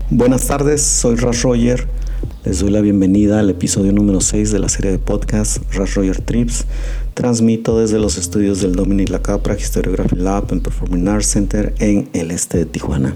Buenas tardes, soy Ras Royer. Les doy la bienvenida al episodio número 6 de la serie de podcast Ras Royer Trips. Transmito desde los estudios del Dominic Lacapra Historiography Lab and Performing Arts Center en el este de Tijuana.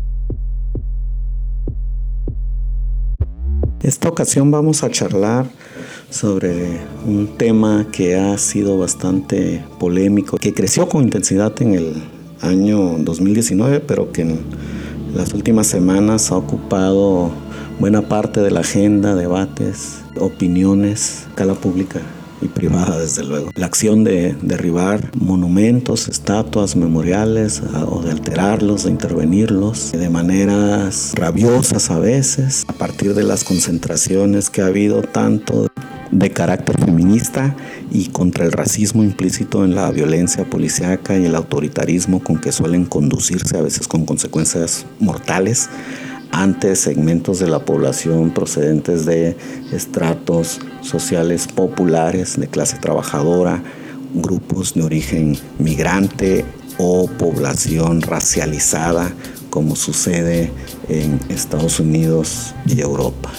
Esta ocasión vamos a charlar sobre un tema que ha sido bastante polémico, que creció con intensidad en el año 2019, pero que en las últimas semanas ha ocupado buena parte de la agenda, debates, opiniones, escala pública y privada, desde luego. La acción de derribar monumentos, estatuas, memoriales, o de alterarlos, de intervenirlos de maneras rabiosas a veces, a partir de las concentraciones que ha habido tanto de carácter feminista y contra el racismo implícito en la violencia policíaca y el autoritarismo con que suelen conducirse, a veces con consecuencias mortales, ante segmentos de la población procedentes de estratos sociales populares, de clase trabajadora, grupos de origen migrante o población racializada, como sucede en Estados Unidos y Europa.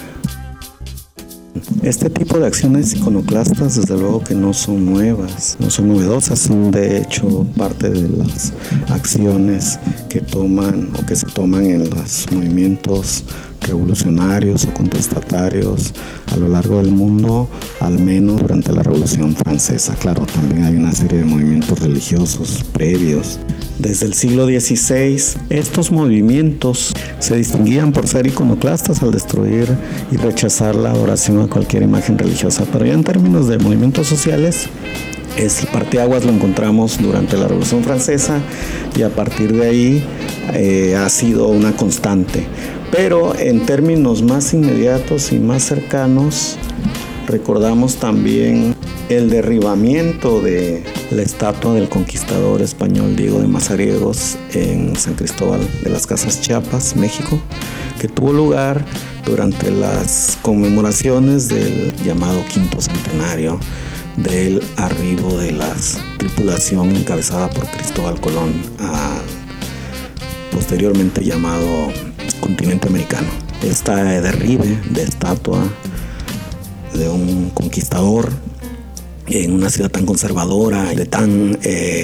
Este tipo de acciones iconoclastas, desde luego que no son nuevas, no son novedosas, son de hecho parte de las acciones que toman o que se toman en los movimientos revolucionarios o contestatarios a lo largo del mundo, al menos durante la Revolución Francesa. Claro, también hay una serie de movimientos religiosos previos. Desde el siglo XVI, estos movimientos se distinguían por ser iconoclastas al destruir y rechazar la adoración a cualquier imagen religiosa. Pero ya en términos de movimientos sociales, el parteaguas lo encontramos durante la Revolución Francesa y a partir de ahí ha sido una constante. Pero en términos más inmediatos y más cercanos, recordamos también el derribamiento de la estatua del conquistador español Diego de Mazariegos en San Cristóbal de las Casas, Chiapas, México, que tuvo lugar durante las conmemoraciones del llamado quinto centenario del arribo de la tripulación encabezada por Cristóbal Colón al posteriormente llamado continente americano. Esta derribe de estatua de un conquistador en una ciudad tan conservadora, de tan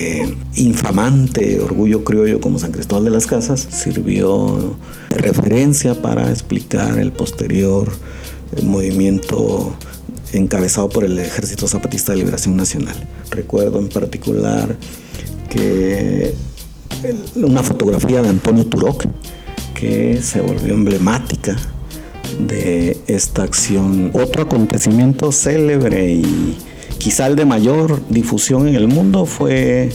infamante orgullo criollo como San Cristóbal de las Casas, sirvió de referencia para explicar el posterior movimiento encabezado por el Ejército Zapatista de Liberación Nacional. Recuerdo en particular que una fotografía de Antonio Turok, que se volvió emblemática de esta acción. Otro acontecimiento célebre y quizá el de mayor difusión en el mundo fue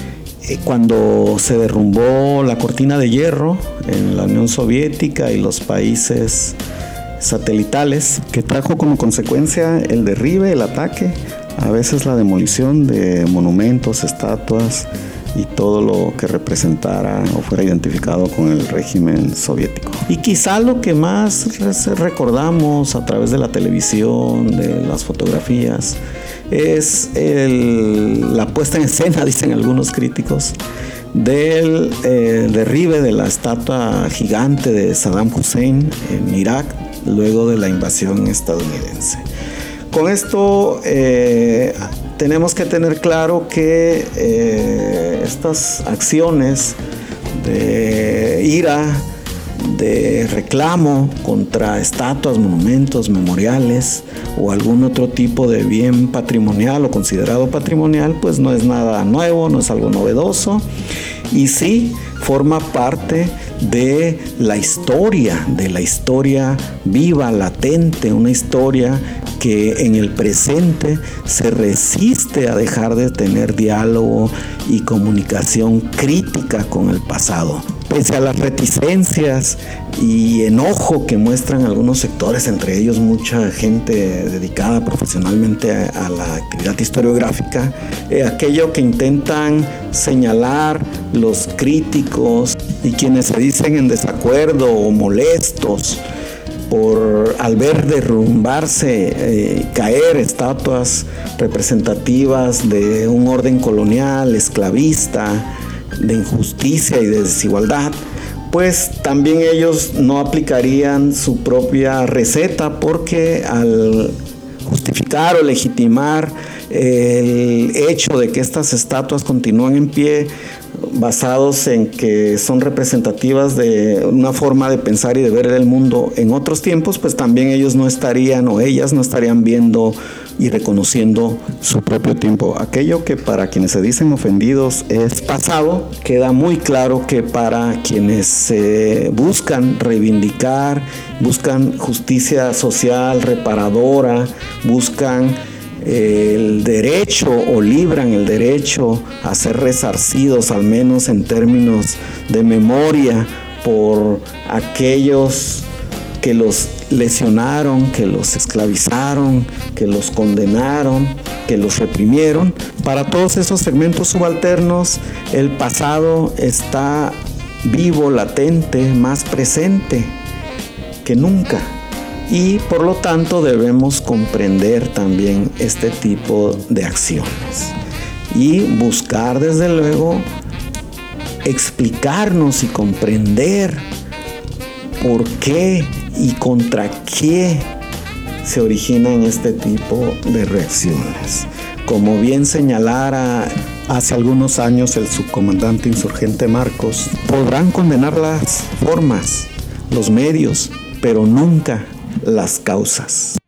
cuando se derrumbó la cortina de hierro en la Unión Soviética y los países satelitales, que trajo como consecuencia el derribe, el ataque, a veces la demolición de monumentos, estatuas y todo lo que representara o fuera identificado con el régimen soviético. Y quizá lo que más recordamos a través de la televisión, de las fotografías, es la puesta en escena, dicen algunos críticos, del derribe de la estatua gigante de Saddam Hussein en Irak luego de la invasión estadounidense. Con esto tenemos que tener claro que estas acciones de ira, de reclamo contra estatuas, monumentos, memoriales o algún otro tipo de bien patrimonial o considerado patrimonial, pues no es nada nuevo, no es algo novedoso y sí forma parte de la historia viva, latente, una historia que en el presente se resiste a dejar de tener diálogo y comunicación crítica con el pasado. Pese a las reticencias y enojo que muestran algunos sectores, entre ellos mucha gente dedicada profesionalmente a la actividad historiográfica, aquello que intentan señalar los críticos y quienes se dicen en desacuerdo o molestos al ver derrumbarse, caer estatuas representativas de un orden colonial, esclavista, de injusticia y de desigualdad, pues también ellos no aplicarían su propia receta, porque al justificar o legitimar el hecho de que estas estatuas continúan en pie, basados en que son representativas de una forma de pensar y de ver el mundo en otros tiempos, pues también ellos no estarían, o ellas no estarían viendo y reconociendo su propio tiempo. Aquello que para quienes se dicen ofendidos es pasado, queda muy claro que para quienes buscan reivindicar, buscan justicia social reparadora, buscan el derecho o libran el derecho a ser resarcidos, al menos en términos de memoria, por aquellos que los lesionaron, que los esclavizaron, que los condenaron, que los reprimieron. Para todos esos segmentos subalternos, el pasado está vivo, latente, más presente que nunca. Y por lo tanto debemos comprender también este tipo de acciones y buscar desde luego explicarnos y comprender por qué y contra qué se originan este tipo de reacciones. Como bien señalara hace algunos años el subcomandante insurgente Marcos, podrán condenar las formas, los medios, pero nunca las causas.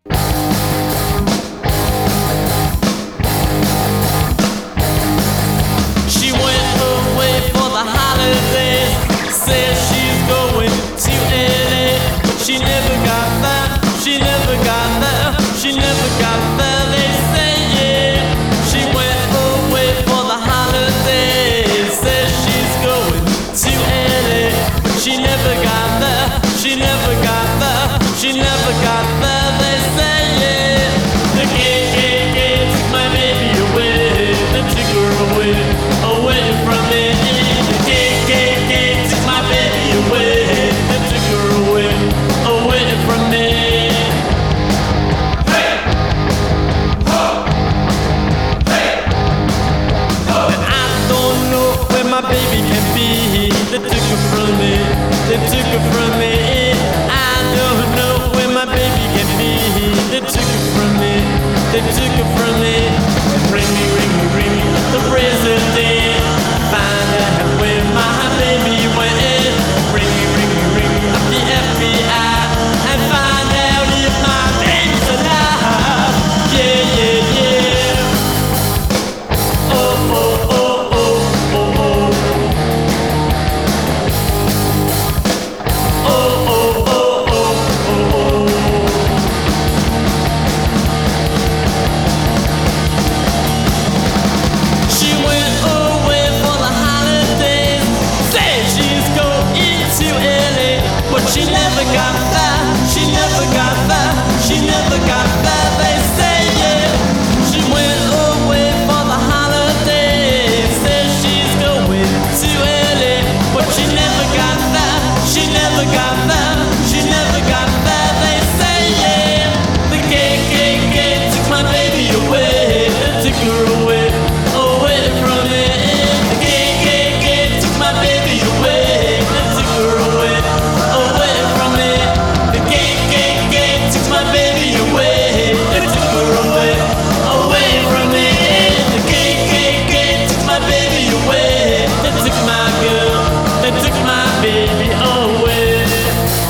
She went away for the holidays, says she's going to LA, but she never got there, she never got there, she never got there, they say, yeah. She went away for the holidays, says she's going to LA, but she never got there, she never got there, she never got there, they say, yeah. The KKK took my baby away, they took her away, away from me. The KKK took my baby away, they took her away, away from me. Hey! Ho! Hey! Ho! And I don't know where my baby can be, they took her from me, they took her from me. I don't know where my baby can be, they took it from me, they took it from me. Ring me, ring me, ring me, the president, find out where my baby went. Ring me, ring me, ring me, up the FBI, and find out if my baby's alive. Yeah, yeah, yeah. Oh, oh, oh, oh, oh, oh. Oh, oh, oh, oh, oh, oh. She went away for the holidays, said she's going to LA, but she never got there, she never got there, she never got there, they say, yeah. She went away for the holidays, said she's going to LA, but she never got there, she never got there, she never got there, they say, yeah. The KKK took my baby away, they took her away, away from me. The KKK took my baby away, they took her away, away from me. The KKK took my baby away, they took her away, away from me. The KKK took my baby away, they took my girl, they took my baby away.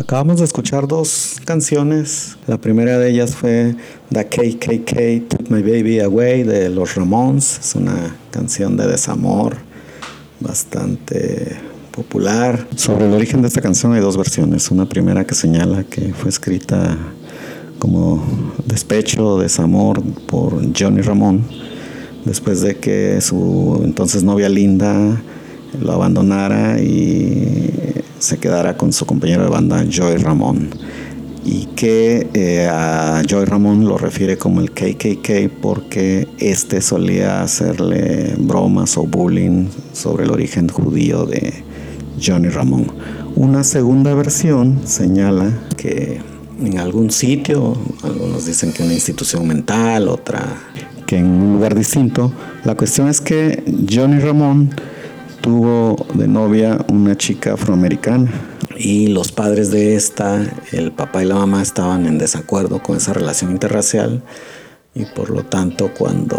Acabamos de escuchar dos canciones. La primera de ellas fue The KKK Took My Baby Away de los Ramones. Es una canción de desamor bastante popular. Sobre el origen de esta canción hay dos versiones. Una primera que señala que fue escrita como despecho o desamor por Johnny Ramone después de que su entonces novia Linda lo abandonara y se quedara con su compañero de banda Joey Ramone, y que a Joey Ramone lo refiere como el KKK porque solía hacerle bromas o bullying sobre el origen judío de Johnny Ramone. Una segunda versión señala que en algún sitio, algunos dicen que una institución mental, otra que en un lugar distinto, la cuestión es que Johnny Ramone tuvo de novia una chica afroamericana y los padres de esta, el papá y la mamá, estaban en desacuerdo con esa relación interracial, y por lo tanto cuando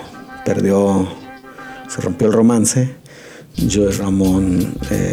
se rompió el romance, Joey Ramone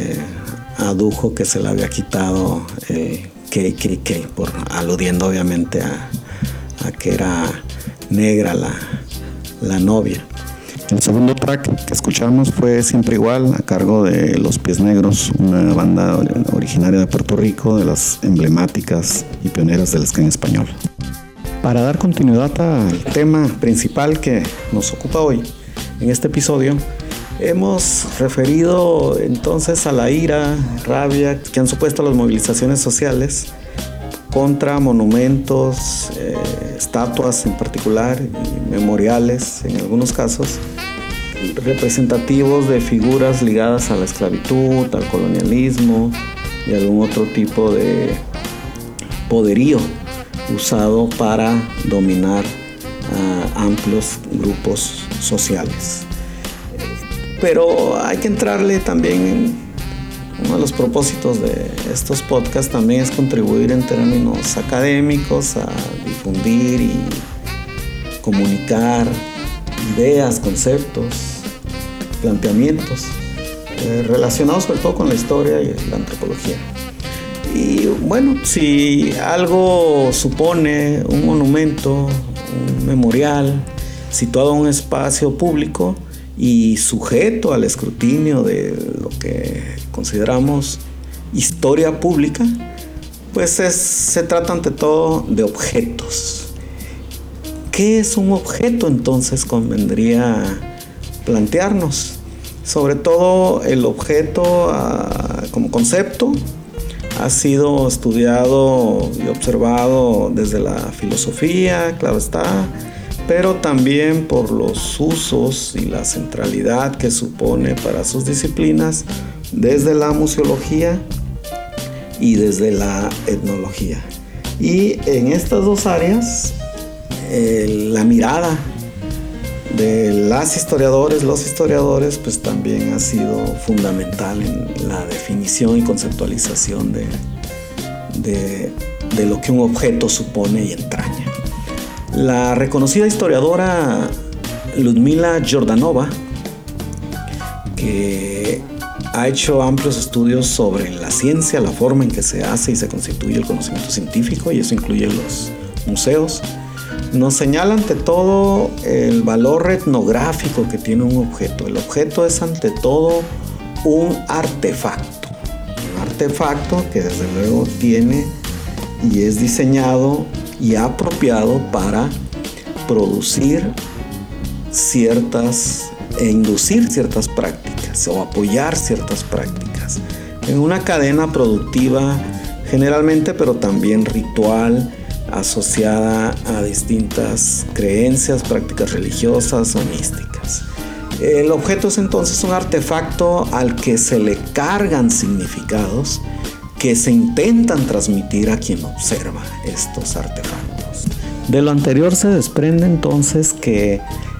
adujo que se le había quitado el KKK, aludiendo obviamente a que era negra la novia. El segundo track que escuchamos fue Siempre Igual, a cargo de Los Pies Negros, una banda originaria de Puerto Rico, de las emblemáticas y pioneras del ska en español. Para dar continuidad al tema principal que nos ocupa hoy, en este episodio, hemos referido entonces a la ira, rabia que han supuesto las movilizaciones sociales contra monumentos, estatuas en particular, y memoriales en algunos casos, representativos de figuras ligadas a la esclavitud, al colonialismo y algún otro tipo de poderío usado para dominar a amplios grupos sociales. Pero hay que entrarle también. Uno de los propósitos de estos podcasts también es contribuir en términos académicos a difundir y comunicar ideas, conceptos, planteamientos relacionados sobre todo con la historia y la antropología. Y bueno, si algo supone un monumento, un memorial situado en un espacio público y sujeto al escrutinio de lo que consideramos historia pública, pues se trata ante todo de objetos. ¿Qué es un objeto entonces? Convendría plantearnos. Sobre todo el objeto como concepto ha sido estudiado y observado desde la filosofía, claro está, pero también por los usos y la centralidad que supone para sus disciplinas desde la museología y desde la etnología. Y en estas dos áreas, la mirada de los historiadores, pues también ha sido fundamental en la definición y conceptualización de lo que un objeto supone y entraña. La reconocida historiadora Ludmila Jordanova, que ha hecho amplios estudios sobre la ciencia, la forma en que se hace y se constituye el conocimiento científico, y eso incluye los museos, nos señala ante todo el valor etnográfico que tiene un objeto. El objeto es ante todo un artefacto que desde luego tiene y es diseñado y apropiado para producir inducir ciertas prácticas o apoyar ciertas prácticas en una cadena productiva generalmente, pero también ritual, asociada a distintas creencias, prácticas religiosas o místicas. El objeto es entonces un artefacto al que se le cargan significados que se intentan transmitir a quien observa estos artefactos. De lo anterior se desprende entonces que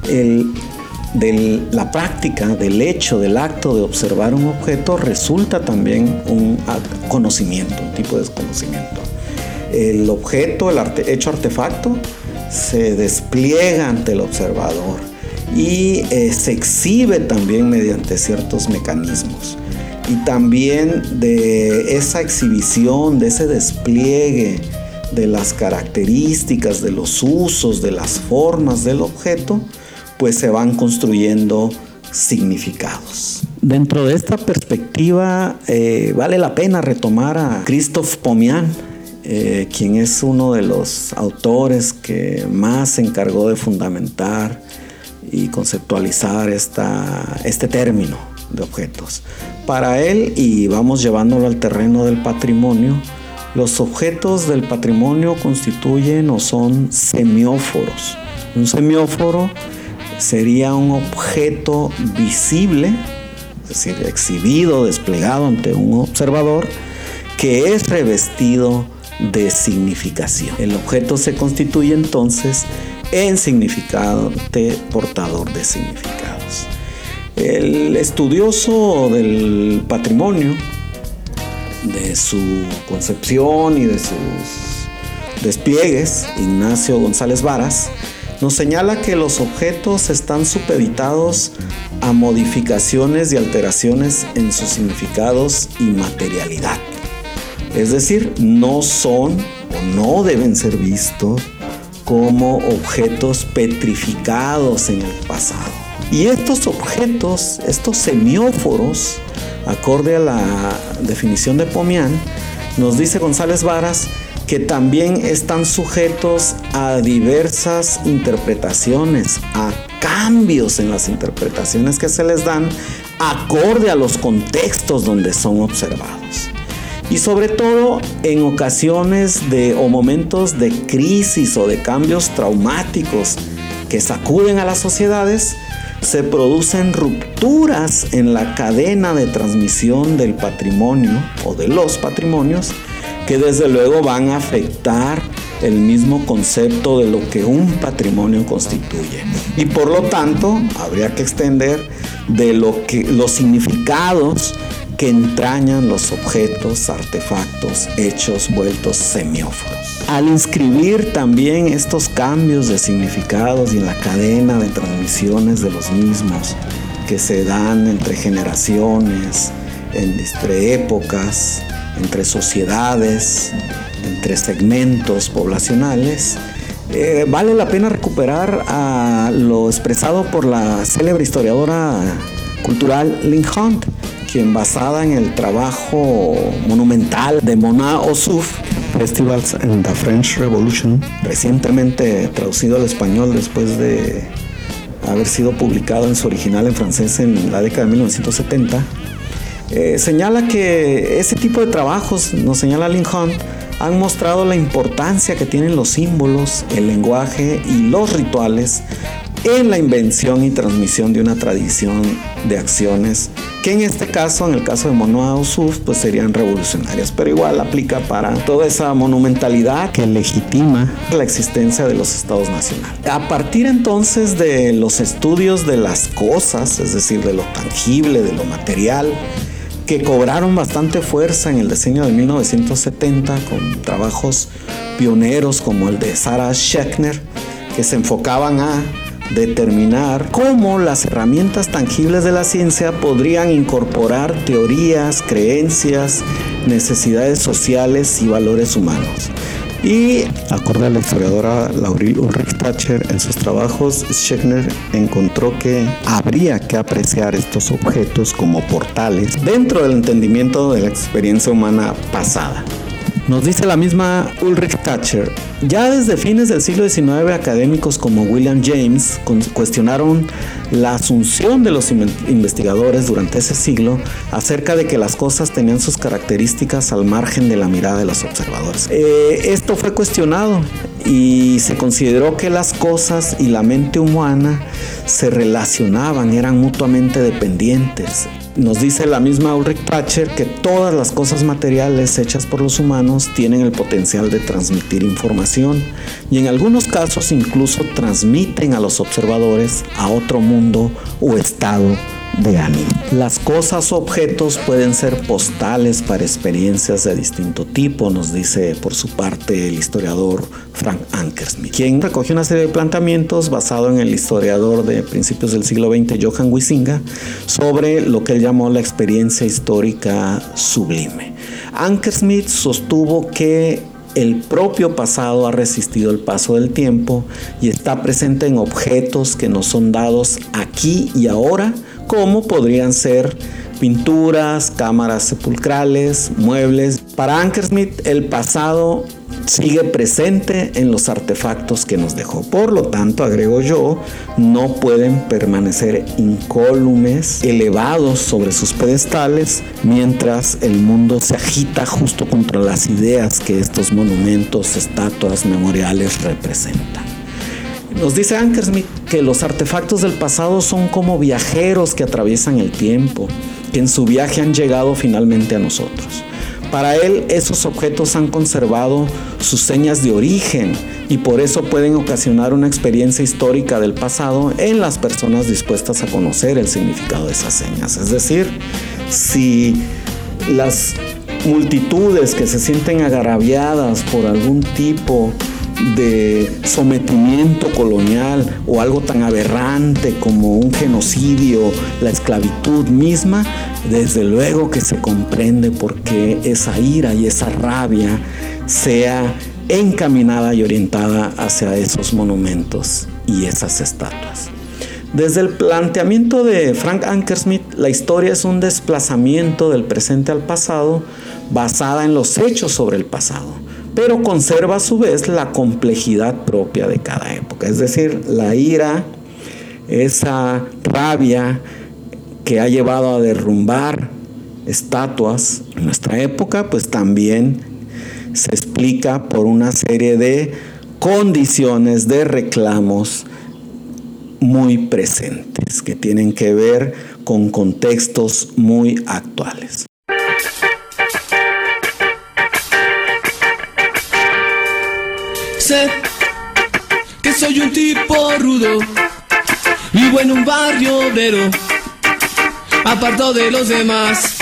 de la práctica, del hecho, del acto de observar un objeto, resulta también un conocimiento, un tipo de conocimiento. El objeto, hecho artefacto, se despliega ante el observador y se exhibe también mediante ciertos mecanismos. y también de esa exhibición, de ese despliegue de las características, de los usos, de las formas del objeto, pues se van construyendo significados. Dentro de esta perspectiva vale la pena retomar a Christoph Pomian, quien es uno de los autores que más se encargó de fundamentar y conceptualizar este término de objetos. Para él, y vamos llevándolo al terreno del patrimonio, los objetos del patrimonio constituyen o son semióforos. Un semióforo sería un objeto visible, es decir, exhibido, desplegado ante un observador, que es revestido de significación. El objeto se constituye entonces en significante portador de significados. El estudioso del patrimonio, de su concepción y de sus despliegues, Ignacio González Varas, nos señala que los objetos están supeditados a modificaciones y alteraciones en sus significados y materialidad. Es decir, no son o no deben ser vistos como objetos petrificados en el pasado. Y estos objetos, estos semióforos, acorde a la definición de Pomian, nos dice González Varas que también están sujetos a diversas interpretaciones, a cambios en las interpretaciones que se les dan acorde a los contextos donde son observados. Y sobre todo en ocasiones o momentos de crisis o de cambios traumáticos que sacuden a las sociedades, se producen rupturas en la cadena de transmisión del patrimonio o de los patrimonios, que desde luego van a afectar el mismo concepto de lo que un patrimonio constituye. Y por lo tanto, habría que extender de los significados que entrañan los objetos, artefactos, hechos vueltos semióforos. Al inscribir también estos cambios de significados y en la cadena de transmisiones de los mismos que se dan entre generaciones, entre épocas, entre sociedades, entre segmentos poblacionales, vale la pena recuperar a lo expresado por la célebre historiadora cultural Lynn Hunt, quien, basada en el trabajo monumental de Mona Ossuf, Festivals in the French Revolution, recientemente traducido al español después de haber sido publicado en su original en francés en la década de 1970, señala que ese tipo de trabajos, nos señala Lynn Hunt, han mostrado la importancia que tienen los símbolos, el lenguaje y los rituales en la invención y transmisión de una tradición de acciones que en este caso, en el caso de Mona Ossuf, pues serían revolucionarias, pero igual aplica para toda esa monumentalidad que legitima la existencia de los estados nacionales. A partir entonces de los estudios de las cosas, es decir, de lo tangible, de lo material, que cobraron bastante fuerza en el diseño de 1970 con trabajos pioneros como el de Sarah Schechner, que se enfocaban a determinar cómo las herramientas tangibles de la ciencia podrían incorporar teorías, creencias, necesidades sociales y valores humanos. Y, acorde a la historiadora Lauril Ulrich Thatcher, en sus trabajos, Schechner encontró que habría que apreciar estos objetos como portales dentro del entendimiento de la experiencia humana pasada. Nos dice la misma Ulrich Thatcher: ya desde fines del siglo XIX, académicos como William James cuestionaron la asunción de los investigadores durante ese siglo acerca de que las cosas tenían sus características al margen de la mirada de los observadores. Esto fue cuestionado y se consideró que las cosas y la mente humana se relacionaban, eran mutuamente dependientes. Nos dice la misma Ulrich Thatcher que todas las cosas materiales hechas por los humanos tienen el potencial de transmitir información y en algunos casos incluso transmiten a los observadores a otro mundo o estado de ánimo. Las cosas o objetos pueden ser postales para experiencias de distinto tipo, nos dice por su parte el historiador Frank Ankersmit, quien recogió una serie de planteamientos basado en el historiador de principios del siglo XX, Johann Huizinga, sobre lo que él llamó la experiencia histórica sublime. Ankersmit sostuvo que el propio pasado ha resistido el paso del tiempo y está presente en objetos que nos son dados aquí y ahora, como podrían ser pinturas, cámaras sepulcrales, muebles. Para Ankersmit, el pasado sigue presente en los artefactos que nos dejó. Por lo tanto, agrego yo, no pueden permanecer incólumes, elevados sobre sus pedestales, mientras el mundo se agita justo contra las ideas que estos monumentos, estatuas, memoriales representan. Nos dice Ankersmit que los artefactos del pasado son como viajeros que atraviesan el tiempo, que en su viaje han llegado finalmente a nosotros. Para él, esos objetos han conservado sus señas de origen y por eso pueden ocasionar una experiencia histórica del pasado en las personas dispuestas a conocer el significado de esas señas. Es decir, si las multitudes que se sienten agraviadas por algún tipo de sometimiento colonial o algo tan aberrante como un genocidio, la esclavitud misma, desde luego que se comprende por qué esa ira y esa rabia sea encaminada y orientada hacia esos monumentos y esas estatuas. Desde el planteamiento de Frank Ankersmit, la historia es un desplazamiento del presente al pasado basada en los hechos sobre el pasado, pero conserva a su vez la complejidad propia de cada época. Es decir, la ira, esa rabia que ha llevado a derrumbar estatuas en nuestra época, pues también se explica por una serie de condiciones, de reclamos muy presentes, que tienen que ver con contextos muy actuales. Sé que soy un tipo rudo, vivo en un barrio obrero, apartado de los demás.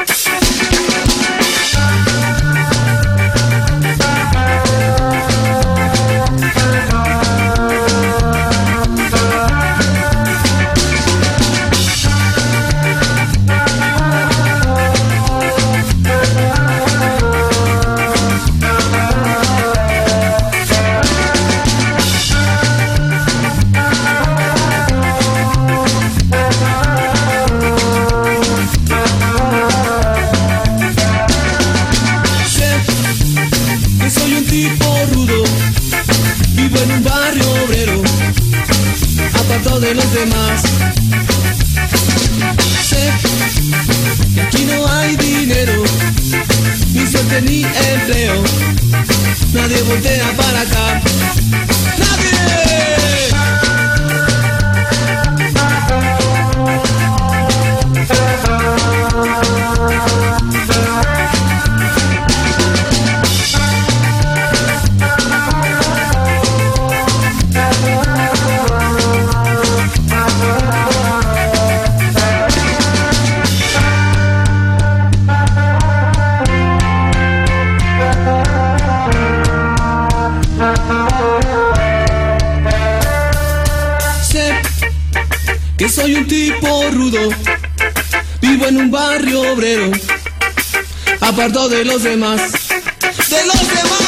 De los demás. Sé que aquí no hay dinero, ni suerte ni empleo. Nadie voltea para acá. ¡Nadie! Que soy un tipo rudo, vivo en un barrio obrero, apartado de los demás, de los demás.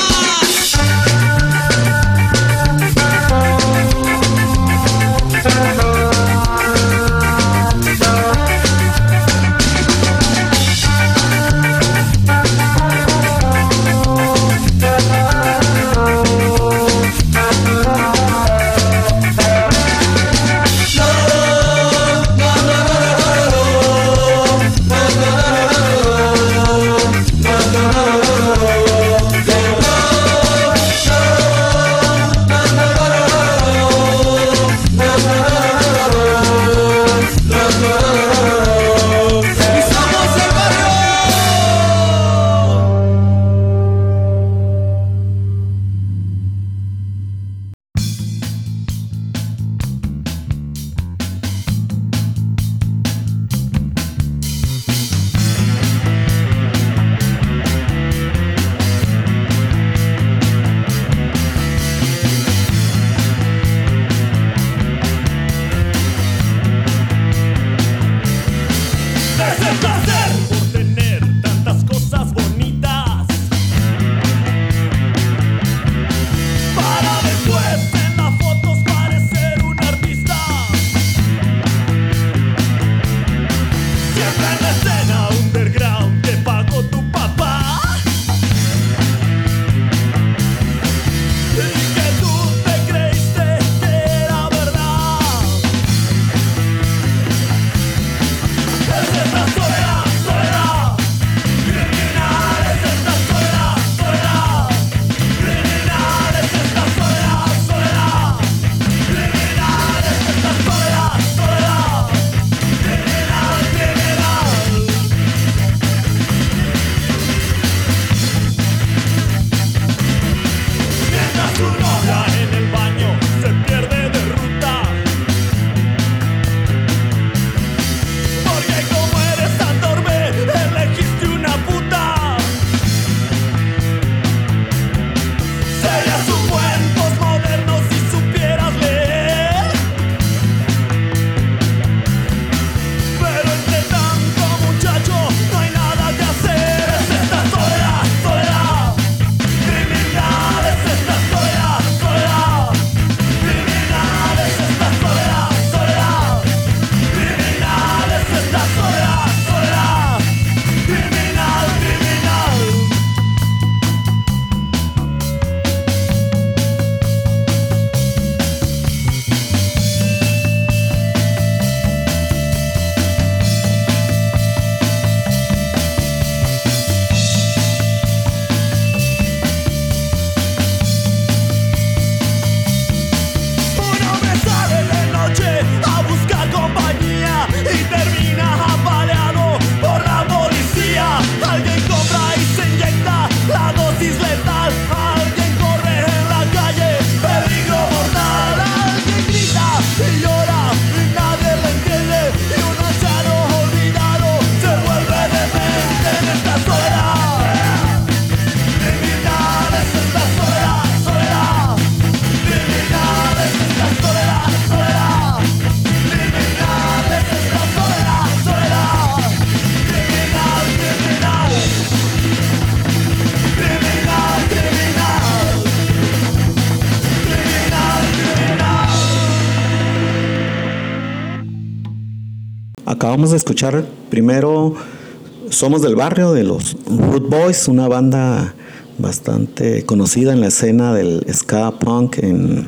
Acabamos de escuchar primero Somos del Barrio de los Root Boys, una banda bastante conocida en la escena del ska punk en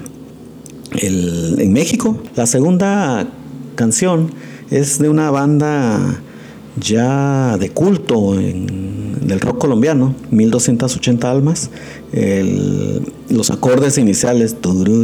México. La segunda canción es de una banda ya de culto del rock colombiano, 1280 Almas. Los acordes iniciales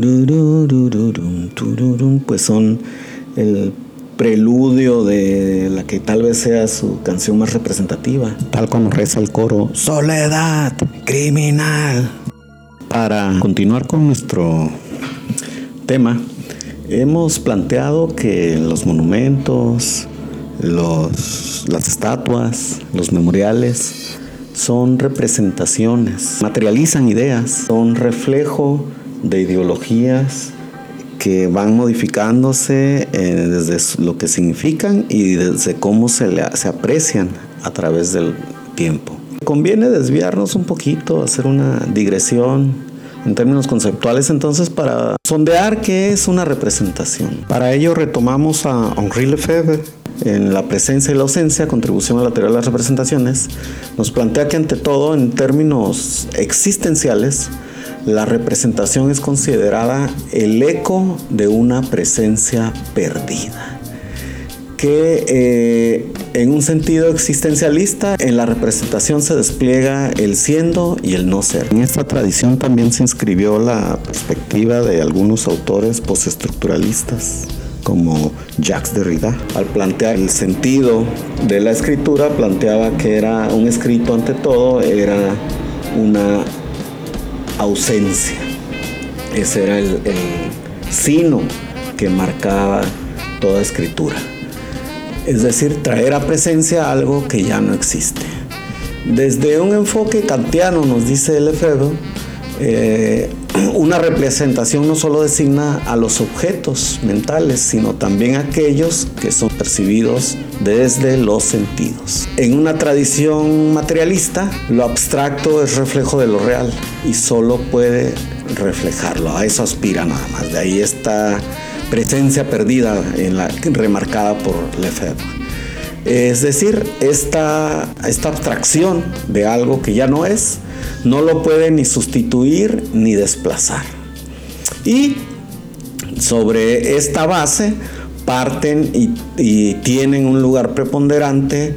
pues son el preludio de la que tal vez sea su canción más representativa, tal como reza el coro: Soledad criminal. Para continuar con nuestro tema, hemos planteado que los monumentos, las estatuas, los memoriales son representaciones, materializan ideas, son reflejo de ideologías que van modificándose desde lo que significan y desde cómo se aprecian a través del tiempo. Conviene desviarnos un poquito, hacer una digresión en términos conceptuales entonces para sondear qué es una representación. Para ello retomamos a Henri Lefebvre en La presencia y la ausencia, contribución a la teoría de las representaciones. Nos plantea que ante todo, en términos existenciales, la representación es considerada el eco de una presencia perdida, que en un sentido existencialista, en la representación se despliega el siendo y el no ser. En esta tradición también se inscribió la perspectiva de algunos autores postestructuralistas, como Jacques Derrida. Al plantear el sentido de la escritura, planteaba que era un escrito, ante todo, era una ausencia. Ese era el sino que marcaba toda escritura. Es decir, traer a presencia algo que ya no existe. Desde un enfoque kantiano, nos dice Lefebvre, una representación no solo designa a los objetos mentales, sino también a aquellos que son percibidos desde los sentidos. En una tradición materialista, lo abstracto es reflejo de lo real y solo puede reflejarlo. A eso aspira nada más. De ahí esta presencia perdida remarcada por Lefebvre. Es decir, esta abstracción de algo que ya no es, no lo puede ni sustituir ni desplazar. Y sobre esta base parten y tienen un lugar preponderante,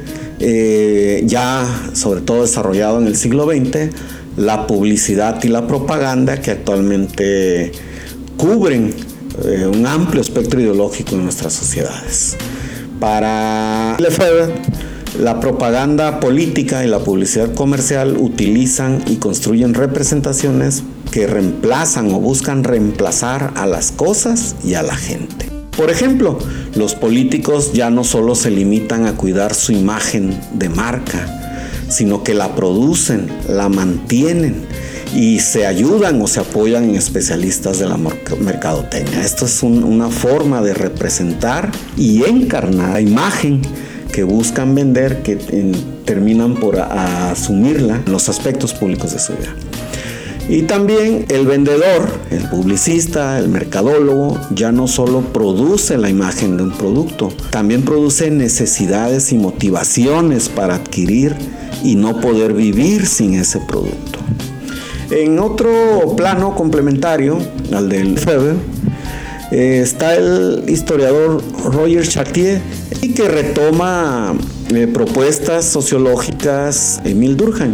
ya sobre todo desarrollado en el siglo XX, la publicidad y la propaganda, que actualmente cubren un amplio espectro ideológico en nuestras sociedades. Para Lefebvre, la propaganda política y la publicidad comercial utilizan y construyen representaciones que reemplazan o buscan reemplazar a las cosas y a la gente. Por ejemplo, los políticos ya no solo se limitan a cuidar su imagen de marca, sino que la producen, la mantienen y se ayudan o se apoyan en especialistas de la mercadotecnia. Esto es una forma de representar y encarnar la imagen que buscan vender, que terminan por asumirla en los aspectos públicos de su vida. Y también el vendedor, el publicista, el mercadólogo, ya no solo produce la imagen de un producto, también produce necesidades y motivaciones para adquirir y no poder vivir sin ese producto. En otro plano complementario al del Lefebvre, está el historiador Roger Chartier, y que retoma propuestas sociológicas de Émile Durkheim.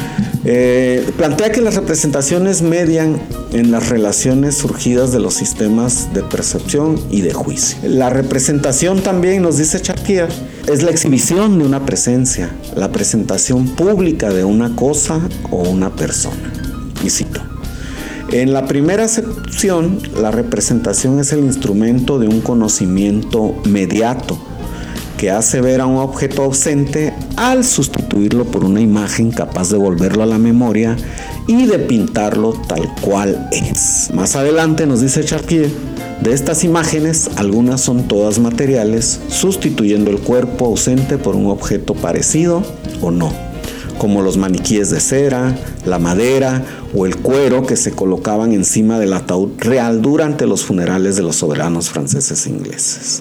Plantea que las representaciones median en las relaciones surgidas de los sistemas de percepción y de juicio. La representación también, nos dice Chartier, es la exhibición de una presencia, la presentación pública de una cosa o una persona. Y cito: en la primera acepción, la representación es el instrumento de un conocimiento mediato que hace ver a un objeto ausente al sustituirlo por una imagen capaz de volverlo a la memoria y de pintarlo tal cual es. Más adelante nos dice Chartier, de estas imágenes, algunas son todas materiales, sustituyendo el cuerpo ausente por un objeto parecido o no, como los maniquíes de cera, la madera o el cuero que se colocaban encima del ataúd real durante los funerales de los soberanos franceses e ingleses.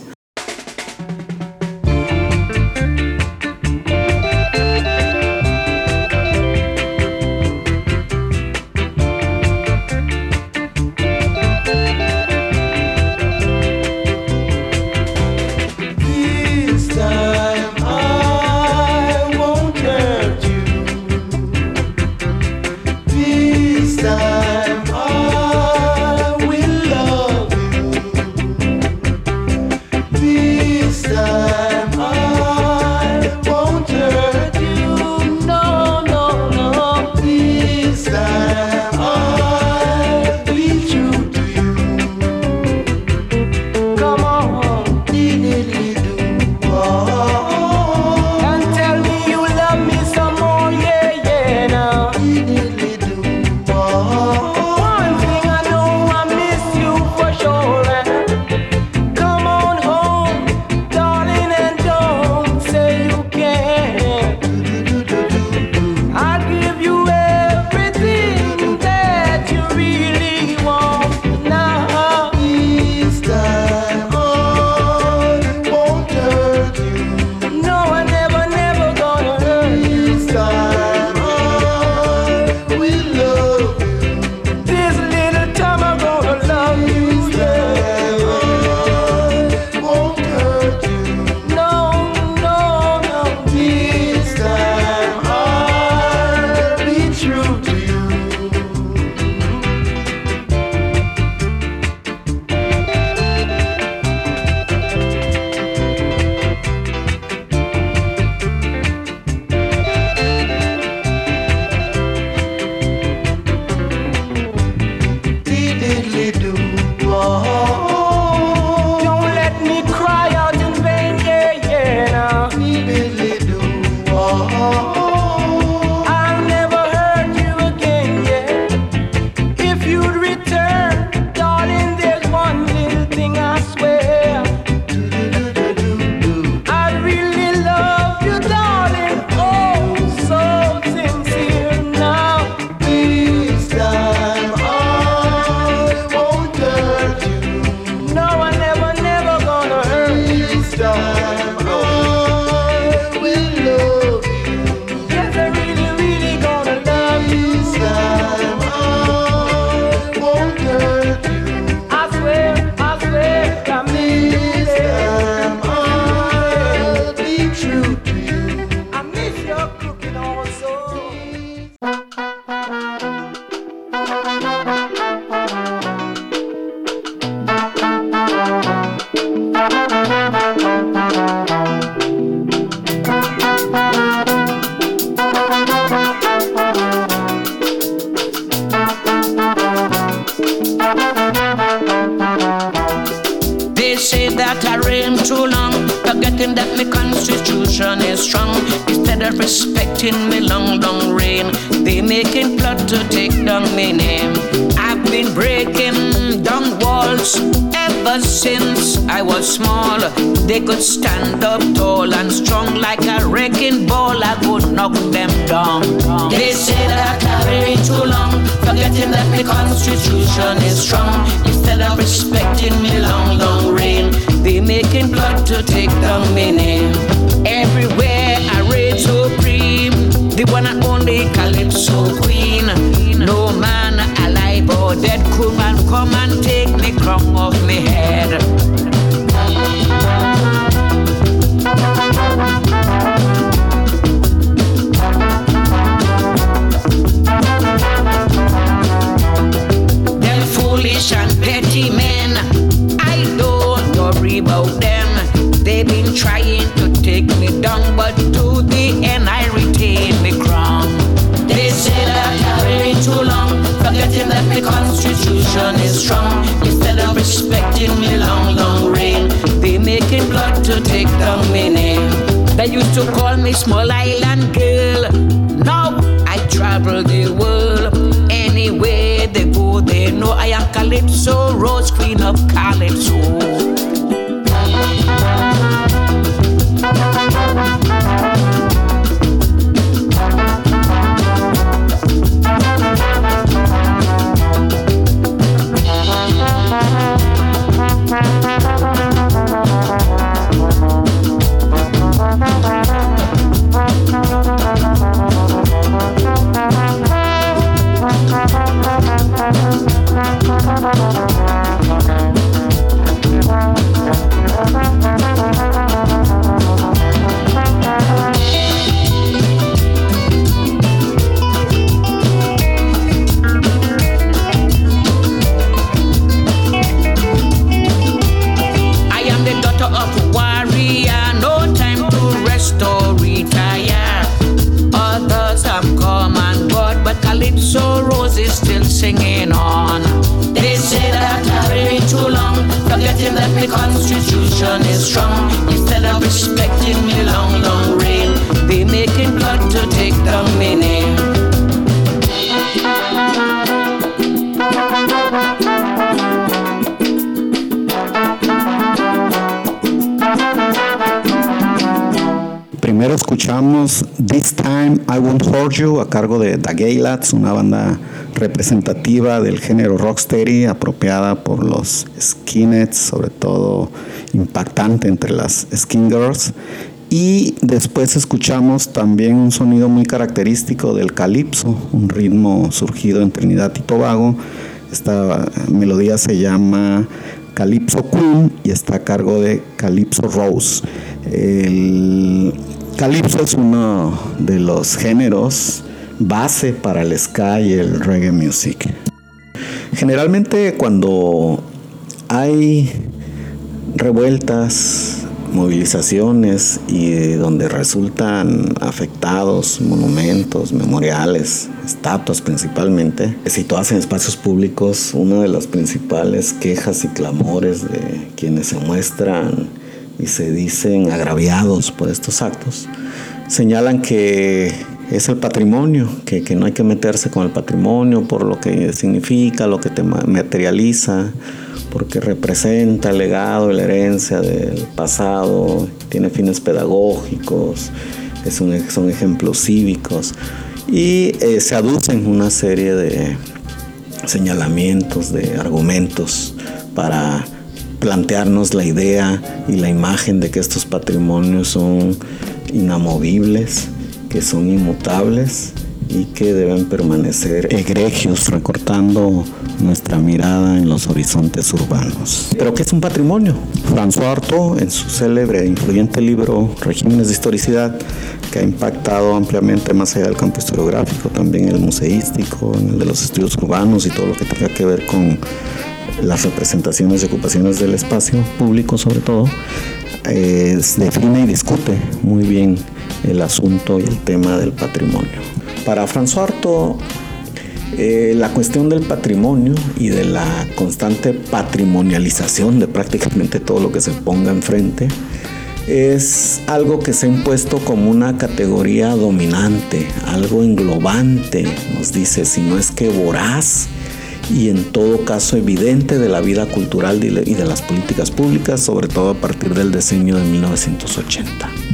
constitution is strong. Instead of respecting me long, long reign, they making plot to take down my name. I've been breaking down walls ever since I was small. They could stand up tall and strong like a wrecking ball. I would knock them down. They say that I carry too long, forgetting that the constitution is strong. Instead of respecting me long, long reign, they making plot to take down my name. Everywhere I reign supreme, the one and only Calypso queen. No man alive or dead could man come and take the crown off me head. Them foolish and petty men, I don't worry about them. They've been trying to take me down, but to the end I retain the crown. They say that I reign too long, forgetting that the constitution is strong. Instead of respecting me long, long reign, they making plot to take down my name. They used to call me small island girl. Now I travel the world. Anywhere they go, they know I am Calypso Rose, queen of Calypso. Calypso Rose is still singing on. They say that I reign too long, forgetting that the constitution is strong. Instead of respecting me long, long reign, they making plot to take down my name. Primero escuchamos This Time I Won't Hurt You a cargo de The Gaylords, una banda representativa del género rocksteady, apropiada por los skinheads, sobre todo impactante entre las skin girls. Y después escuchamos también un sonido muy característico del calipso, un ritmo surgido en Trinidad y Tobago. Esta melodía se llama Calypso Queen y está a cargo de Calypso Rose. El calipso es uno de los géneros base para el ska y el reggae music. Generalmente cuando hay revueltas, movilizaciones y donde resultan afectados monumentos, memoriales, estatuas principalmente, situadas en espacios públicos, una de las principales quejas y clamores de quienes se muestran y se dicen agraviados por estos actos, señalan que es el patrimonio, que no hay que meterse con el patrimonio por lo que significa, lo que te materializa, porque representa el legado y la herencia del pasado, tiene fines pedagógicos, son ejemplos cívicos, y se aducen una serie de señalamientos, de argumentos para plantearnos la idea y la imagen de que estos patrimonios son inamovibles, que son inmutables y que deben permanecer egregios, recortando nuestra mirada en los horizontes urbanos. ¿Pero qué es un patrimonio? François Artaud, en su célebre e influyente libro Regímenes de Historicidad, que ha impactado ampliamente más allá del campo historiográfico, también el museístico, en el de los estudios urbanos y todo lo que tenga que ver con las representaciones y ocupaciones del espacio público, sobre todo, define y discute muy bien el asunto y el tema del patrimonio. Para François Artaud, la cuestión del patrimonio y de la constante patrimonialización de prácticamente todo lo que se ponga enfrente es algo que se ha impuesto como una categoría dominante, algo englobante, nos dice, si no es que voraz y en todo caso evidente de la vida cultural y de las políticas públicas, sobre todo a partir del decenio de 1980.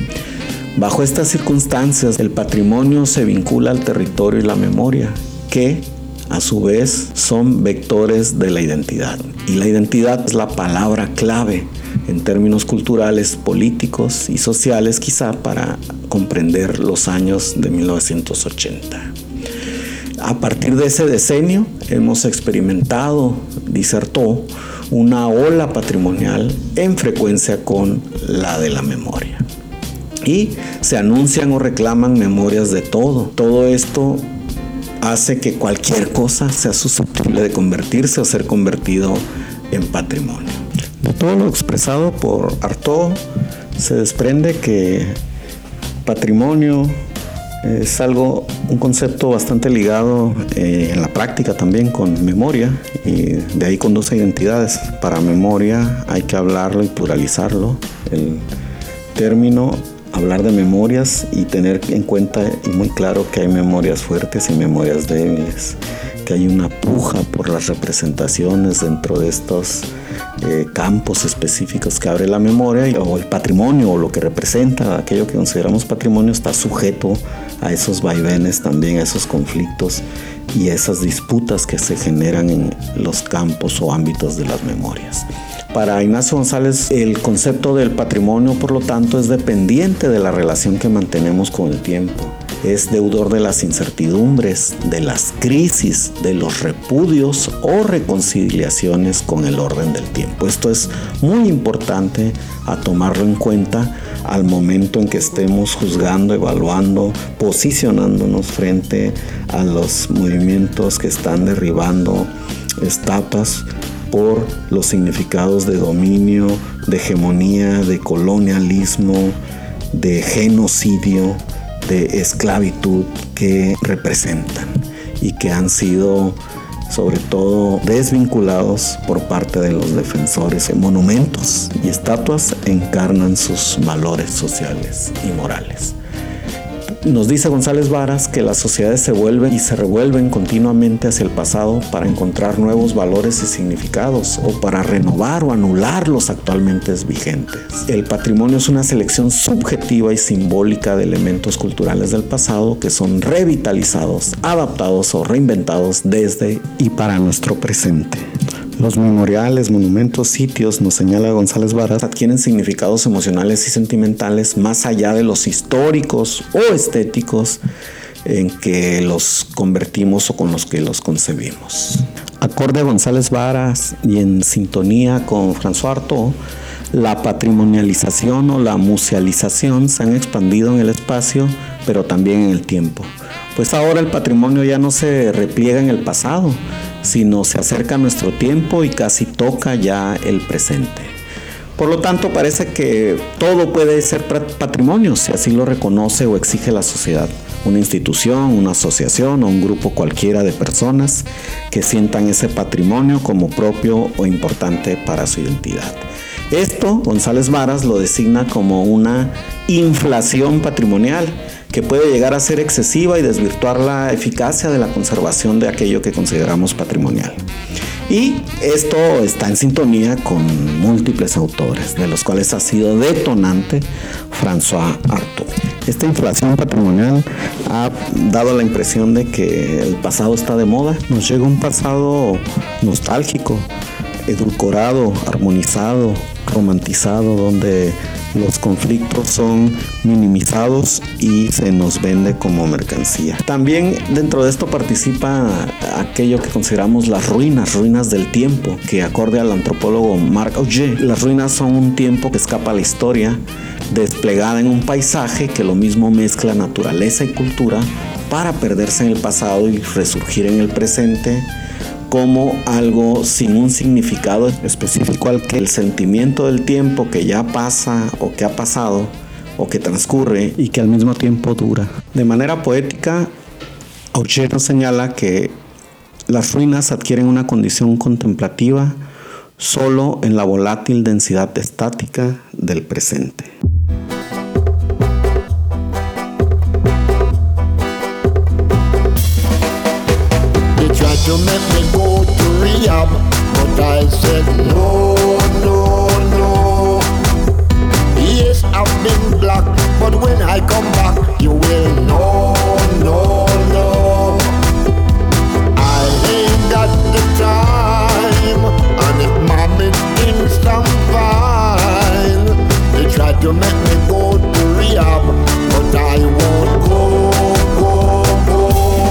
Bajo estas circunstancias, el patrimonio se vincula al territorio y la memoria, que a su vez son vectores de la identidad. Y la identidad es la palabra clave en términos culturales, políticos y sociales, quizá para comprender los años de 1980. A partir de ese decenio hemos experimentado, disertó, una ola patrimonial en frecuencia con la de la memoria. Y se anuncian o reclaman memorias de todo. Todo esto hace que cualquier cosa sea susceptible de convertirse o ser convertido en patrimonio. De todo lo expresado por Artaud se desprende que patrimonio es un concepto bastante ligado en la práctica también con memoria, y de ahí conduce a identidades. Para memoria hay que hablarlo y pluralizarlo. El término hablar de memorias y tener en cuenta y muy claro que hay memorias fuertes y memorias débiles, que hay una puja por las representaciones dentro de estos campos específicos que abre la memoria, o el patrimonio o lo que representa, aquello que consideramos patrimonio, está sujeto a esos vaivenes también, a esos conflictos y a esas disputas que se generan en los campos o ámbitos de las memorias. Para Ignacio González, el concepto del patrimonio, por lo tanto, es dependiente de la relación que mantenemos con el tiempo. Es deudor de las incertidumbres, de las crisis, de los repudios o reconciliaciones con el orden del tiempo. Esto es muy importante a tomarlo en cuenta al momento en que estemos juzgando, evaluando, posicionándonos frente a los movimientos que están derribando estatuas por los significados de dominio, de hegemonía, de colonialismo, de genocidio, de esclavitud que representan y que han sido sobre todo desvinculados por parte de los defensores. Monumentos y estatuas encarnan sus valores sociales y morales. Nos dice González Varas que las sociedades se vuelven y se revuelven continuamente hacia el pasado para encontrar nuevos valores y significados, o para renovar o anular los actualmente vigentes. El patrimonio es una selección subjetiva y simbólica de elementos culturales del pasado que son revitalizados, adaptados o reinventados desde y para nuestro presente. Los memoriales, monumentos, sitios, nos señala González Varas, adquieren significados emocionales y sentimentales más allá de los históricos o estéticos en que los convertimos o con los que los concebimos. Acorde a González Varas y en sintonía con François Artaud, la patrimonialización o la musealización se han expandido en el espacio, pero también en el tiempo. Pues ahora el patrimonio ya no se repliega en el pasado, sino se acerca a nuestro tiempo y casi toca ya el presente. Por lo tanto, parece que todo puede ser patrimonio si así lo reconoce o exige la sociedad, una institución, una asociación o un grupo cualquiera de personas que sientan ese patrimonio como propio o importante para su identidad. Esto, González Varas lo designa como una inflación patrimonial que puede llegar a ser excesiva y desvirtuar la eficacia de la conservación de aquello que consideramos patrimonial. Y esto está en sintonía con múltiples autores, de los cuales ha sido detonante François Artaud. Esta inflación patrimonial ha dado la impresión de que el pasado está de moda. Nos llega un pasado nostálgico, edulcorado, armonizado, romantizado, donde los conflictos son minimizados y se nos vende como mercancía. También dentro de esto participa aquello que consideramos las ruinas del tiempo, que acorde al antropólogo Marc Augé, las ruinas son un tiempo que escapa a la historia, desplegada en un paisaje que lo mismo mezcla naturaleza y cultura para perderse en el pasado y resurgir en el presente como algo sin un significado específico al que el sentimiento del tiempo que ya pasa o que ha pasado o que transcurre y que al mismo tiempo dura. De manera poética, Augé nos señala que las ruinas adquieren una condición contemplativa solo en la volátil densidad estática del presente. make me go to rehab, but I said no, no, no. Yes, I've been black, but when I come back, you will know, no, no. I ain't got the time, and if mommy thinks I'm fine, they try to make me go to rehab, but I won't go, go, go.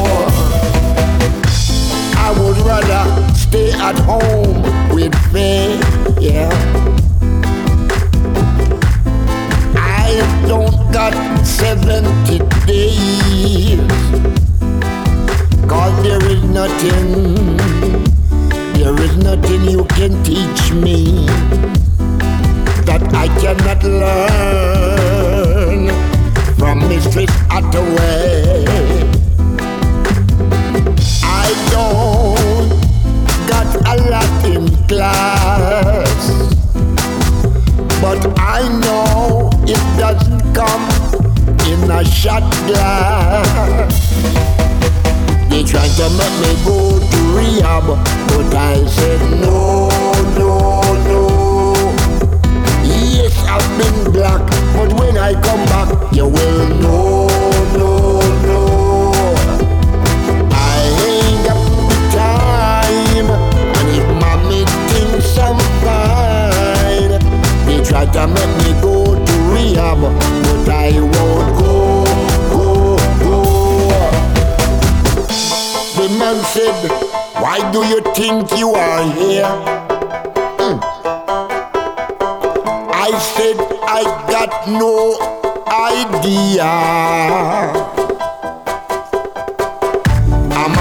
I would rather stay at home with faith, yeah. I don't got 70 days, 'cause there is nothing you can teach me that I cannot learn from Mistress Hathaway. I don't got a lot in class, but I know it doesn't come in a shot glass. They tried to make me go to rehab, but I said no, no, no. Yes, I've been black, but when I come back, you will know, no, no. I ain't got the time, and if mommy thinks I'm fine, they try to make me go to rehab, but I won't go, go, go. The man said, why do you think you are here? I said, I got no idea. Am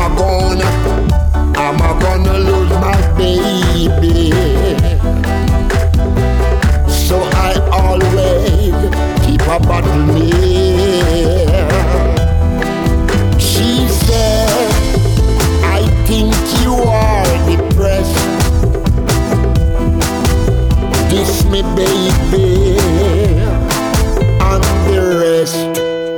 I gonna lose my baby? So I always keep a bottle near. She said, I think you are depressed. Kiss me, baby, and the rest.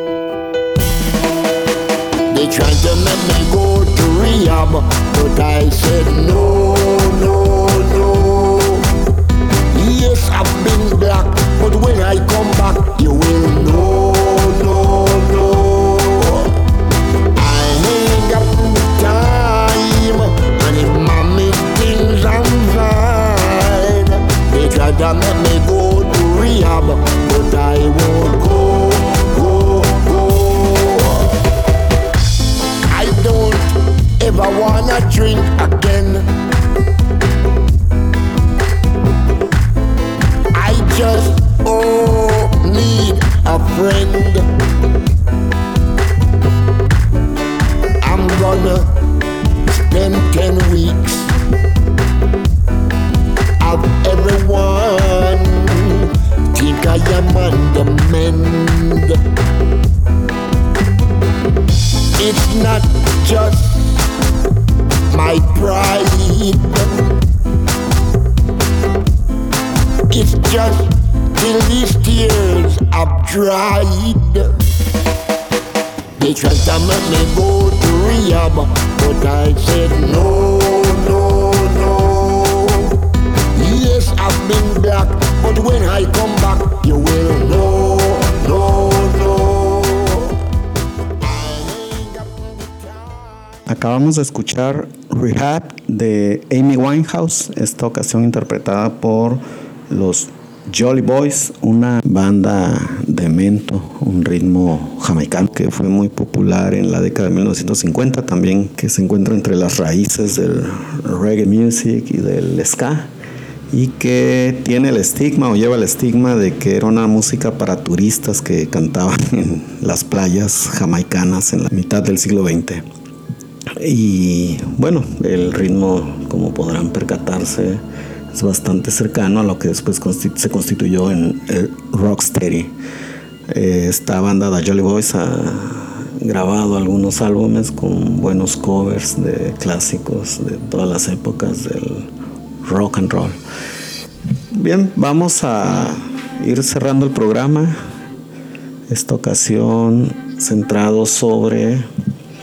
They tried to make me go to rehab, but I said no, no, no. Yes, I've been black, but when I come back, you will know, no, no. I ain't got the time, and if mommy thinks I'm fine, they try to make me go to rehab, but I won't go, go, go. I don't ever wanna drink again. I just need a friend. I'm gonna spend 10 weeks of everyone think I am on the mend. It's not just my pride, it's just till these tears have dried. They tried to make me go to rehab, but I said no, no, no. Yes, I've been black, but when I come back, you will know, no, no. Acabamos de escuchar Rehab de Amy Winehouse, esta ocasión interpretada por los Jolly Boys, una banda de mento, un ritmo jamaicano que fue muy popular en la década de 1950, también que se encuentra entre las raíces del reggae music y del ska, y que tiene el estigma o lleva el estigma de que era una música para turistas que cantaban en las playas jamaicanas en la mitad del siglo XX. Y bueno, el ritmo, como podrán percatarse, es bastante cercano a lo que después se constituyó en el rocksteady. Esta banda de Jolly Boys ha grabado algunos álbumes con buenos covers de clásicos de todas las épocas del rock and roll. Bien, vamos a ir cerrando el programa, esta ocasión centrado sobre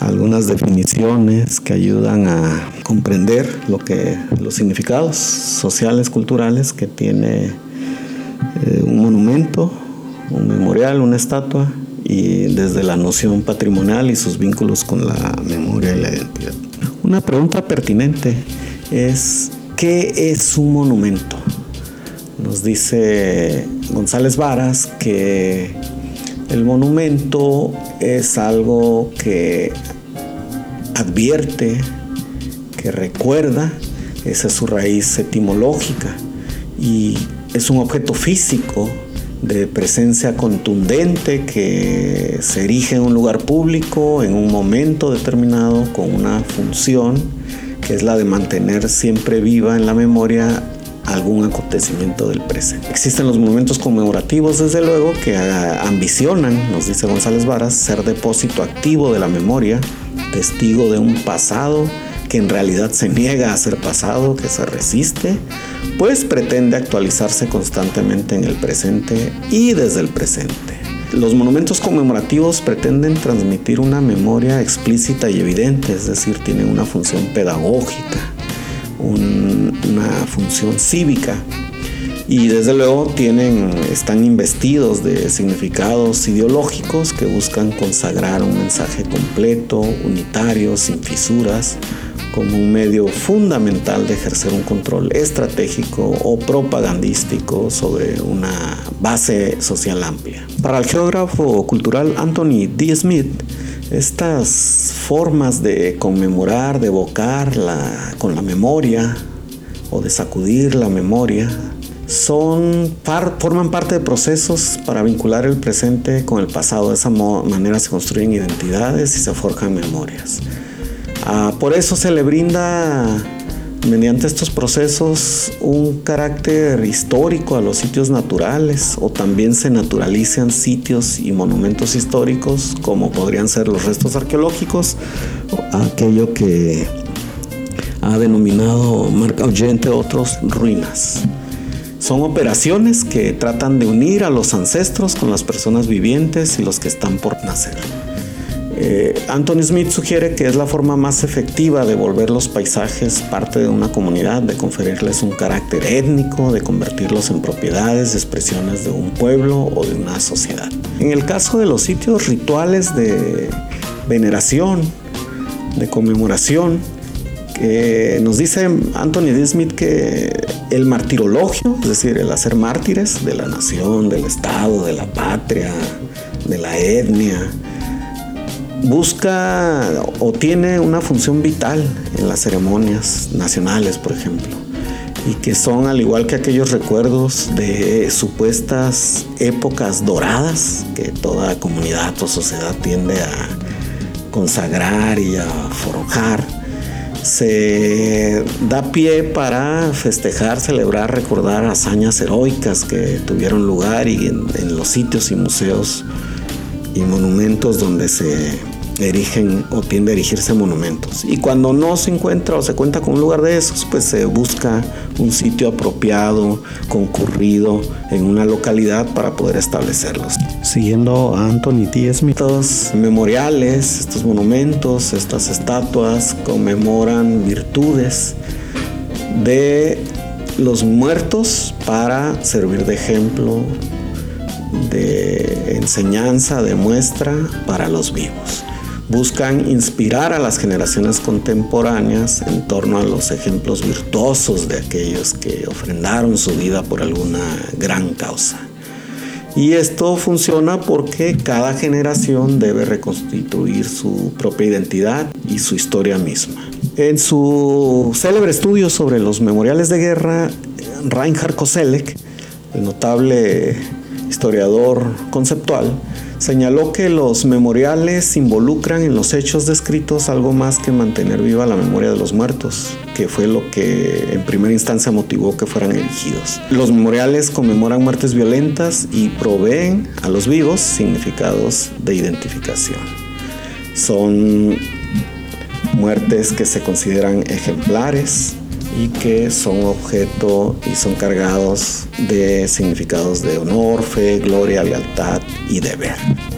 algunas definiciones que ayudan a comprender los significados sociales, culturales que tiene un monumento, un memorial, una estatua, y desde la noción patrimonial y sus vínculos con la memoria y la identidad. Una pregunta pertinente es: ¿qué es un monumento? Nos dice González Varas que el monumento es algo que advierte, que recuerda, esa es su raíz etimológica, y es un objeto físico de presencia contundente que se erige en un lugar público en un momento determinado con una función que es la de mantener siempre viva en la memoria algún acontecimiento del presente. Existen los monumentos conmemorativos, desde luego, que ambicionan, nos dice González Varas, ser depósito activo de la memoria, testigo de un pasado que en realidad se niega a ser pasado, que se resiste, pues pretende actualizarse constantemente en el presente y desde el presente. Los monumentos conmemorativos pretenden transmitir una memoria explícita y evidente, es decir, tienen una función pedagógica, una función cívica, y desde luego están investidos de significados ideológicos que buscan consagrar un mensaje completo, unitario, sin fisuras, como un medio fundamental de ejercer un control estratégico o propagandístico sobre una base social amplia. Para el geógrafo cultural Anthony D. Smith, estas formas de conmemorar, de evocar con la memoria o de sacudir la memoria forman parte de procesos para vincular el presente con el pasado. De esa manera se construyen identidades y se forjan memorias. Por eso se le brinda, mediante estos procesos, un carácter histórico a los sitios naturales, o también se naturalizan sitios y monumentos históricos, como podrían ser los restos arqueológicos, aquello que ha denominado Marc Augé, entre otros, ruinas. Son operaciones que tratan de unir a los ancestros con las personas vivientes y los que están por nacer. Anthony Smith sugiere que es la forma más efectiva de volver los paisajes parte de una comunidad, de conferirles un carácter étnico, de convertirlos en propiedades, expresiones de un pueblo o de una sociedad. En el caso de los sitios rituales de veneración, de conmemoración, nos dice Anthony D. Smith que el martirologio, es decir, el hacer mártires de la nación, del Estado, de la patria, de la etnia, busca o tiene una función vital en las ceremonias nacionales, por ejemplo, y que son, al igual que aquellos recuerdos de supuestas épocas doradas que toda comunidad o sociedad tiende a consagrar y a forjar, se da pie para festejar, celebrar, recordar hazañas heroicas que tuvieron lugar y en los sitios y museos y monumentos donde se erigen o tiende a erigirse monumentos. Y cuando no se encuentra o se cuenta con un lugar de esos, pues se busca un sitio apropiado, concurrido en una localidad para poder establecerlos. Siguiendo a Anthony D. Smith, estos memoriales, estos monumentos, estas estatuas conmemoran virtudes de los muertos para servir de ejemplo, de enseñanza, de muestra para los vivos. Buscan inspirar a las generaciones contemporáneas en torno a los ejemplos virtuosos de aquellos que ofrendaron su vida por alguna gran causa. Y esto funciona porque cada generación debe reconstituir su propia identidad y su historia misma. En su célebre estudio sobre los memoriales de guerra, Reinhard Koselleck, el notable historiador conceptual, señaló que los memoriales involucran en los hechos descritos algo más que mantener viva la memoria de los muertos, que fue lo que en primera instancia motivó que fueran erigidos. Los memoriales conmemoran muertes violentas y proveen a los vivos significados de identificación. Son muertes que se consideran ejemplares y que son objeto y son cargados de significados de honor, fe, gloria, lealtad y deber.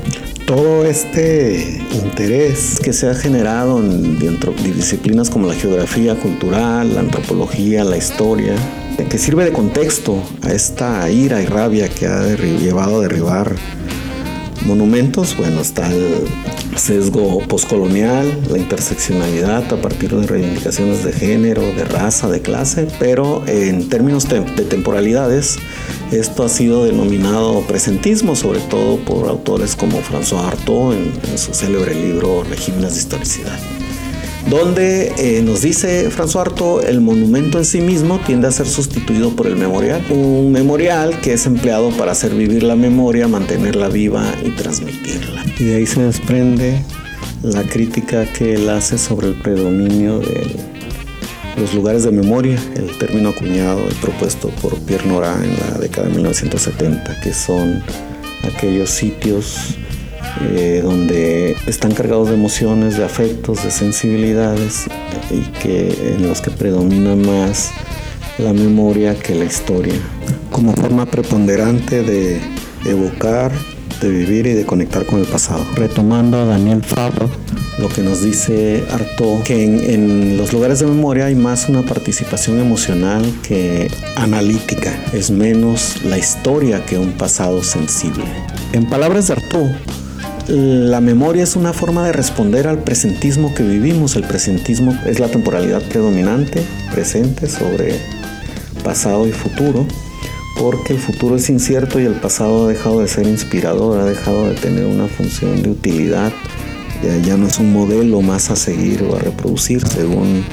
Todo este interés que se ha generado dentro de disciplinas como la geografía cultural, la antropología, la historia, que sirve de contexto a esta ira y rabia que ha llevado a derribar monumentos. Bueno, está el sesgo postcolonial, la interseccionalidad a partir de reivindicaciones de género, de raza, de clase, pero en términos de temporalidades, esto ha sido denominado presentismo, sobre todo por autores como François Artaud en su célebre libro Regímenes de historicidad, donde nos dice François Artaud, el monumento en sí mismo tiende a ser sustituido por el memorial, un memorial que es empleado para hacer vivir la memoria, mantenerla viva y transmitirla. Y de ahí se desprende la crítica que él hace sobre el predominio de los lugares de memoria, el término acuñado y propuesto por Pierre Nora en la década de 1970, que son aquellos sitios donde están cargados de emociones, de afectos, de sensibilidades, y en los que predomina más la memoria que la historia, como forma preponderante de evocar, de vivir y de conectar con el pasado. Retomando a Daniel Fabre, lo que nos dice Artaud, que en los lugares de memoria hay más una participación emocional que analítica, es menos la historia que un pasado sensible. En palabras de Artaud, la memoria es una forma de responder al presentismo que vivimos. El presentismo es la temporalidad predominante, presente sobre pasado y futuro, porque el futuro es incierto y el pasado ha dejado de ser inspirador, ha dejado de tener una función de utilidad, ya no es un modelo más a seguir o a reproducir según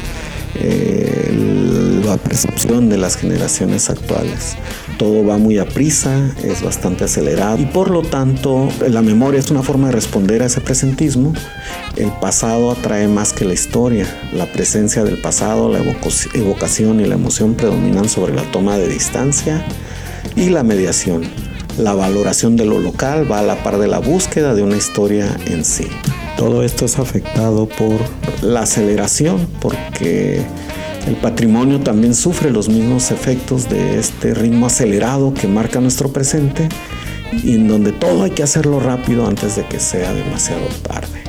la percepción de las generaciones actuales. Todo va muy a prisa, es bastante acelerado y por lo tanto la memoria es una forma de responder a ese presentismo. El pasado atrae más que la historia. La presencia del pasado, la evocación y la emoción predominan sobre la toma de distancia y la mediación. La valoración de lo local va a la par de la búsqueda de una historia en sí. Todo esto es afectado por la aceleración, porque el patrimonio también sufre los mismos efectos de este ritmo acelerado que marca nuestro presente y en donde todo hay que hacerlo rápido antes de que sea demasiado tarde.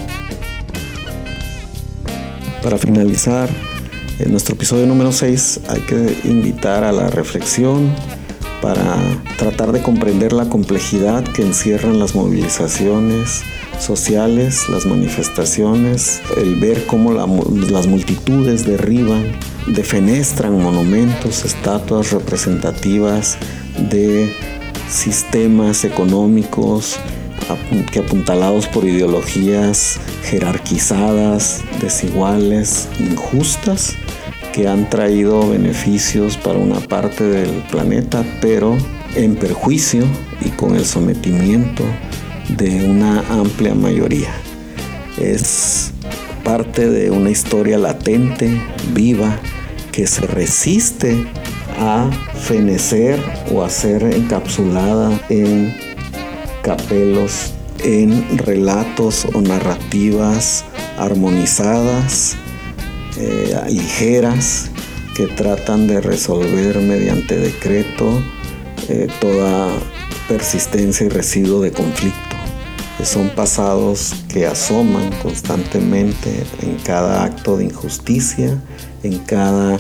Para finalizar nuestro episodio número 6, hay que invitar a la reflexión para tratar de comprender la complejidad que encierran las movilizaciones sociales, las manifestaciones, el ver cómo las multitudes derriban, defenestran monumentos, estatuas representativas de sistemas económicos que apuntalados por ideologías jerarquizadas, desiguales, injustas, que han traído beneficios para una parte del planeta, pero en perjuicio y con el sometimiento de una amplia mayoría. Es parte de una historia latente, viva, que se resiste a fenecer o a ser encapsulada en capelos, en relatos o narrativas armonizadas, ligeras, que tratan de resolver mediante decreto toda persistencia y residuo de conflicto. Son pasados que asoman constantemente en cada acto de injusticia, en cada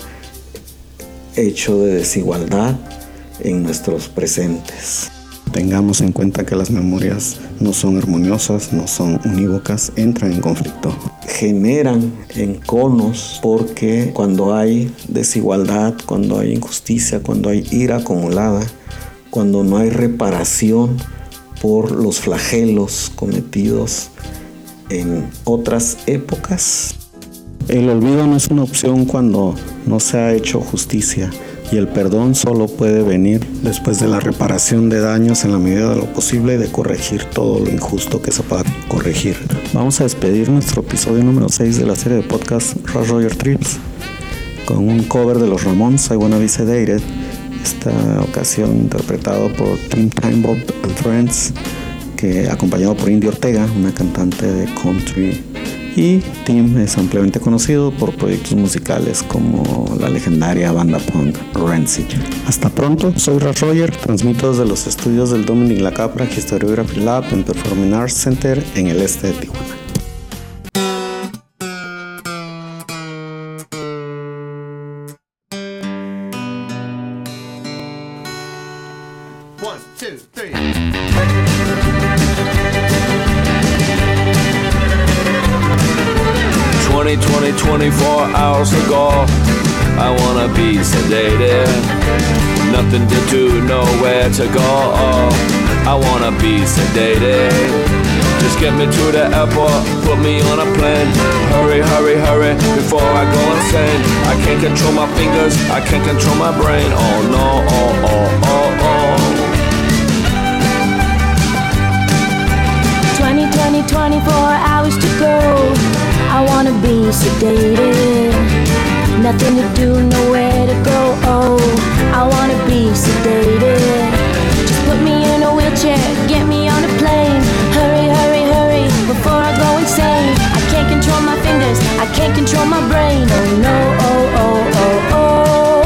hecho de desigualdad en nuestros presentes. Tengamos en cuenta que las memorias no son armoniosas, no son unívocas, entran en conflicto. Generan enconos porque cuando hay desigualdad, cuando hay injusticia, cuando hay ira acumulada, cuando no hay reparación por los flagelos cometidos en otras épocas, el olvido no es una opción cuando no se ha hecho justicia. Y el perdón solo puede venir después de la reparación de daños en la medida de lo posible y de corregir todo lo injusto que se pueda corregir. Vamos a despedir nuestro episodio número 6 de la serie de podcast Rush Roger Trips con un cover de los Ramones, I Wanna Be Sedated, esta ocasión interpretado por Tim Time Bob and Friends, que acompañado por India Ortega, una cantante de country y Tim es ampliamente conocido por proyectos musicales como la legendaria banda punk Rancid. Hasta pronto, soy Ras Roger, transmito desde los estudios del Dominic Lacapra Historiography Lab en Performing Arts Center en el este de Tijuana. One, two, three. 24 hours ago, I wanna be sedated. Nothing to do, nowhere to go. I wanna be sedated. Just get me to the airport, put me on a plane. Hurry, hurry, hurry, before I go insane. I can't control my fingers, I can't control my brain. Oh no, oh, oh, oh, oh. 24 hours to go. I wanna be sedated. Nothing to do, nowhere to go. Oh, I wanna be sedated. Just put me in a wheelchair, get me on a plane. Hurry, hurry, hurry, before I go insane. I can't control my fingers, I can't control my brain. Oh no, oh, oh, oh, oh.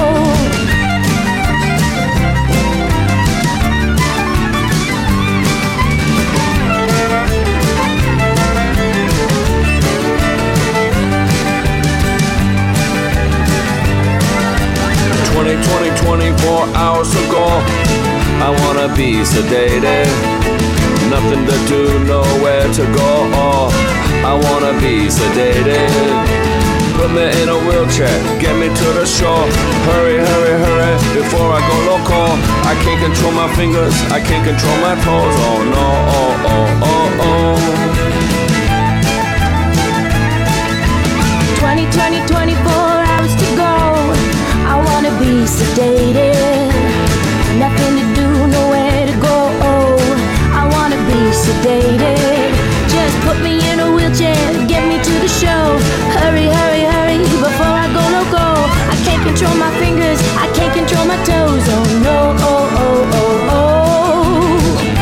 24 hours ago, I wanna be sedated. Nothing to do, nowhere to go. Oh, I wanna be sedated. Put me in a wheelchair, get me to the shore. Hurry, hurry, hurry, before I go loco. I can't control my fingers, I can't control my toes. Oh no, oh, oh, oh, oh. 24 hours to go. I wanna be sedated. Nothing to do, nowhere to go. Oh, I wanna be sedated. Just put me in a wheelchair, get me to the show. Hurry, hurry, hurry, before I go loco. I can't control my fingers, I can't control my toes. Oh no, oh, oh, oh, oh.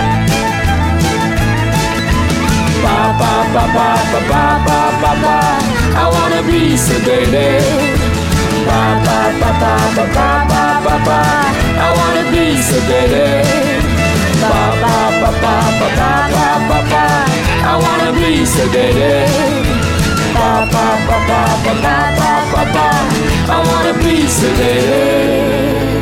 Ba, ba, ba, ba, ba, ba, ba, ba, ba. I wanna be sedated. Ba, ba, ba, ba, ba, ba, ba, ba, ba. I wanna be sedated. Ba, ba, ba, ba, ba, ba, ba, ba, ba. I wanna be sedated. Ba, ba, ba, ba, ba, ba, ba, ba, ba. I wanna be sedated.